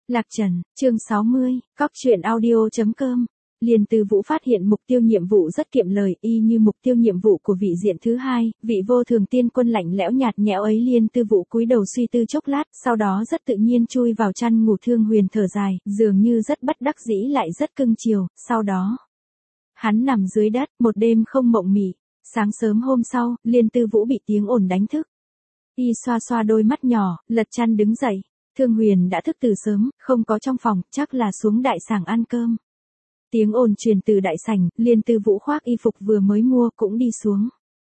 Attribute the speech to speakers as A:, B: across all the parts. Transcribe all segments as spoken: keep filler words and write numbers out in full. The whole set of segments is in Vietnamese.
A: Lạc Trần, chương sáu mươi, cóc truyện audio.com. Liên Tư Vũ phát hiện mục tiêu nhiệm vụ rất kiệm lời, y như mục tiêu nhiệm vụ của vị diện thứ hai, vị vô thường tiên quân lạnh lẽo nhạt nhẽo ấy. Liên Tư Vũ cúi đầu suy tư chốc lát, sau đó rất tự nhiên chui vào chăn ngủ. Thương Huyền thở dài, dường như rất bất đắc dĩ lại rất cưng chiều, sau đó hắn nằm dưới đất, một đêm không mộng mị. Sáng sớm hôm sau, Liên Tư Vũ bị tiếng ồn đánh thức. Y xoa xoa đôi mắt nhỏ, lật chăn đứng dậy. Thương Huyền đã thức từ sớm, không có trong phòng, chắc là xuống đại sảnh ăn cơm. Tiếng ồn truyền từ đại sảnh, Liên Tư Vũ khoác y phục vừa mới mua cũng đi xuống.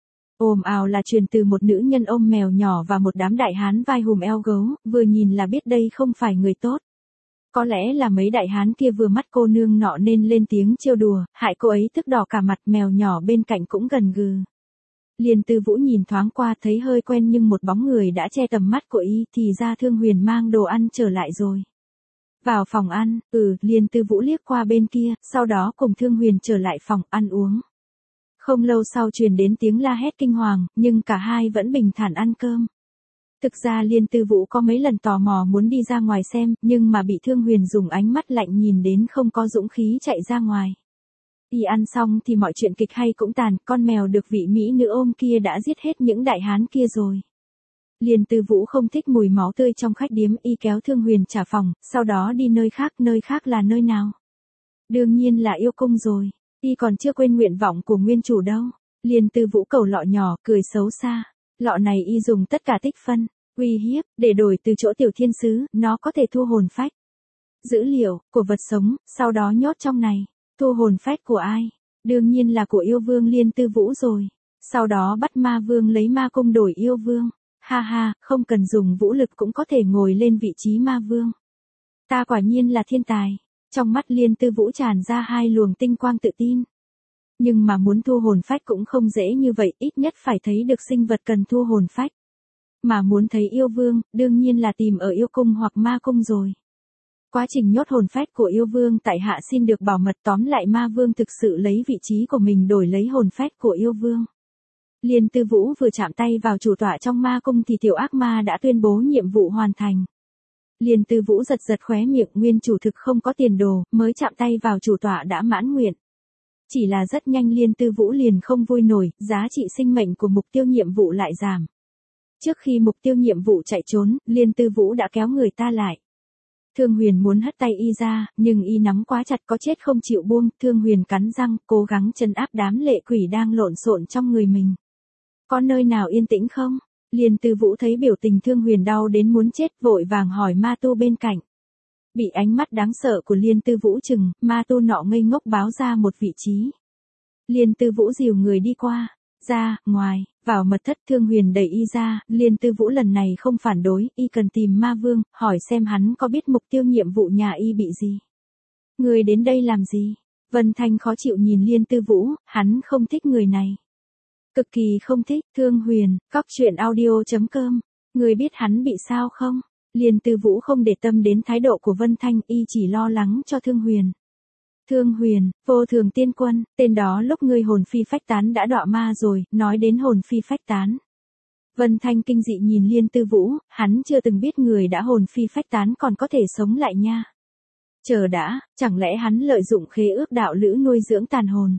A: Ồn ào là truyền từ một nữ nhân ôm mèo nhỏ và một đám đại hán vai hùm eo gấu, vừa nhìn là biết đây không phải người tốt. Có lẽ là mấy đại hán kia vừa mắt cô nương nọ nên lên tiếng trêu đùa, hại cô ấy tức đỏ cả mặt. Mèo nhỏ bên cạnh cũng gần gừ. Liên Tư Vũ nhìn thoáng qua thấy hơi quen nhưng một bóng người đã che tầm mắt của y, thì ra Thương Huyền mang đồ ăn trở lại rồi. Vào phòng ăn, ừ, Liên Tư Vũ liếc qua bên kia, sau đó cùng Thương Huyền trở lại phòng ăn uống. Không lâu sau truyền đến tiếng la hét kinh hoàng, nhưng cả hai vẫn bình thản ăn cơm. Thực ra Liên Tư Vũ có mấy lần tò mò muốn đi ra ngoài xem, nhưng mà bị Thương Huyền dùng ánh mắt lạnh nhìn đến không có dũng khí chạy ra ngoài. Y ăn xong thì mọi chuyện kịch hay cũng tàn, con mèo được vị mỹ nữ ôm kia đã giết hết những đại hán kia rồi. Liên Tư Vũ không thích mùi máu tươi trong khách điếm, y kéo Thương Huyền trả phòng, sau đó đi nơi khác. Nơi khác là nơi nào? Đương nhiên là yêu cung rồi, y còn chưa quên nguyện vọng của nguyên chủ đâu. Liên Tư Vũ cầu lọ nhỏ, cười xấu xa. Lọ này y dùng tất cả tích phân, uy hiếp, để đổi từ chỗ tiểu thiên sứ, nó có thể thu hồn phách, dữ liệu, của vật sống, sau đó nhốt trong này. Thu hồn phách của ai? Đương nhiên là của yêu vương Liên Tư Vũ rồi. Sau đó bắt ma vương lấy ma cung đổi yêu vương. Ha ha, không cần dùng vũ lực cũng có thể ngồi lên vị trí ma vương. Ta quả nhiên là thiên tài. Trong mắt Liên Tư Vũ tràn ra hai luồng tinh quang tự tin. Nhưng mà muốn thu hồn phách cũng không dễ như vậy, ít nhất phải thấy được sinh vật cần thu hồn phách. Mà muốn thấy yêu vương, đương nhiên là tìm ở yêu cung hoặc ma cung rồi. Quá trình nhốt hồn phách của yêu vương tại hạ xin được bảo mật, tóm lại ma vương thực sự lấy vị trí của mình đổi lấy hồn phách của yêu vương. Liên Tư Vũ vừa chạm tay vào chủ tọa trong ma cung thì tiểu ác ma đã tuyên bố nhiệm vụ hoàn thành. Liên Tư Vũ giật giật khóe miệng, nguyên chủ thực không có tiền đồ, mới chạm tay vào chủ tọa đã mãn nguyện. Chỉ là rất nhanh Liên Tư Vũ liền không vui nổi, giá trị sinh mệnh của mục tiêu nhiệm vụ lại giảm. Trước khi mục tiêu nhiệm vụ chạy trốn, Liên Tư Vũ đã kéo người ta lại. Thương Huyền muốn hất tay y ra, nhưng y nắm quá chặt, có chết không chịu buông. Thương Huyền cắn răng, cố gắng trấn áp đám lệ quỷ đang lộn xộn trong người mình. Có nơi nào yên tĩnh không? Liên Tư Vũ thấy biểu tình Thương Huyền đau đến muốn chết, vội vàng hỏi ma tu bên cạnh. Bị ánh mắt đáng sợ của Liên Tư Vũ chừng, ma tu nọ ngây ngốc báo ra một vị trí. Liên Tư Vũ dìu người đi qua. Ra, ngoài, vào mật thất. Thương Huyền đẩy y ra, Liên Tư Vũ lần này không phản đối, y cần tìm ma vương, hỏi xem hắn có biết mục tiêu nhiệm vụ nhà y bị gì. Người đến đây làm gì? Vân Thanh khó chịu nhìn Liên Tư Vũ, hắn không thích người này. Cực kỳ không thích. Thương Huyền, cóc truyện audio.com. Người biết hắn bị sao không? Liên Tư Vũ không để tâm đến thái độ của Vân Thanh, y chỉ lo lắng cho Thương Huyền. Thương Huyền, vô thường tiên quân, tên đó lúc ngươi hồn phi phách tán đã đọa ma rồi. Nói đến hồn phi phách tán, Vân Thanh kinh dị nhìn Liên Tư Vũ, hắn chưa từng biết người đã hồn phi phách tán còn có thể sống lại nha. Chờ đã, chẳng lẽ hắn lợi dụng khế ước đạo lữ nuôi dưỡng tàn hồn?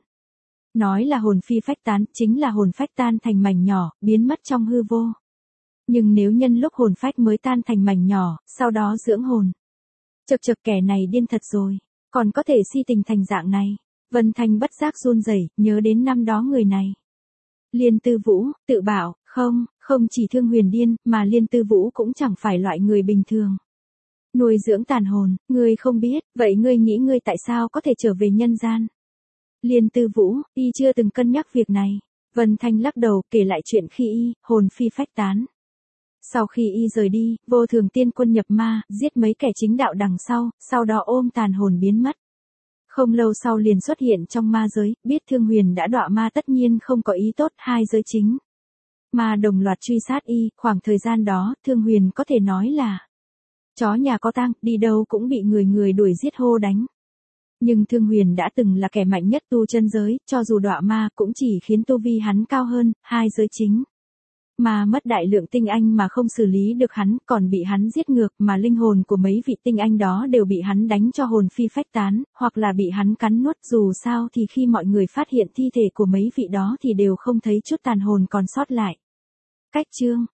A: Nói là hồn phi phách tán, chính là hồn phách tan thành mảnh nhỏ, biến mất trong hư vô. Nhưng nếu nhân lúc hồn phách mới tan thành mảnh nhỏ, sau đó dưỡng hồn. Chậc chậc, kẻ này điên thật rồi. Còn có thể si tình thành dạng này. Vân Thanh bất giác run rẩy, nhớ đến năm đó người này. Liên Tư Vũ, tự bảo, không, không chỉ Thương Huyền điên, mà Liên Tư Vũ cũng chẳng phải loại người bình thường. Nuôi dưỡng tàn hồn, ngươi không biết, vậy ngươi nghĩ ngươi tại sao có thể trở về nhân gian? Liên Tư Vũ, y chưa từng cân nhắc việc này. Vân Thanh lắc đầu, kể lại chuyện khi y, hồn phi phách tán. Sau khi y rời đi, vô thường tiên quân nhập ma, giết mấy kẻ chính đạo đằng sau, sau đó ôm tàn hồn biến mất. Không lâu sau liền xuất hiện trong ma giới, biết Thương Huyền đã đọa ma tất nhiên không có ý tốt, hai giới chính ma đồng loạt truy sát y. Khoảng thời gian đó, Thương Huyền có thể nói là chó nhà có tang, đi đâu cũng bị người người đuổi giết hô đánh. Nhưng Thương Huyền đã từng là kẻ mạnh nhất tu chân giới, cho dù đọa ma cũng chỉ khiến tu vi hắn cao hơn hai giới chính mà mất đại lượng tinh anh mà không xử lý được hắn, còn bị hắn giết ngược, mà linh hồn của mấy vị tinh anh đó đều bị hắn đánh cho hồn phi phách tán, hoặc là bị hắn cắn nuốt. Dù sao thì khi mọi người phát hiện thi thể của mấy vị đó thì đều không thấy chút tàn hồn còn sót lại. Cách chương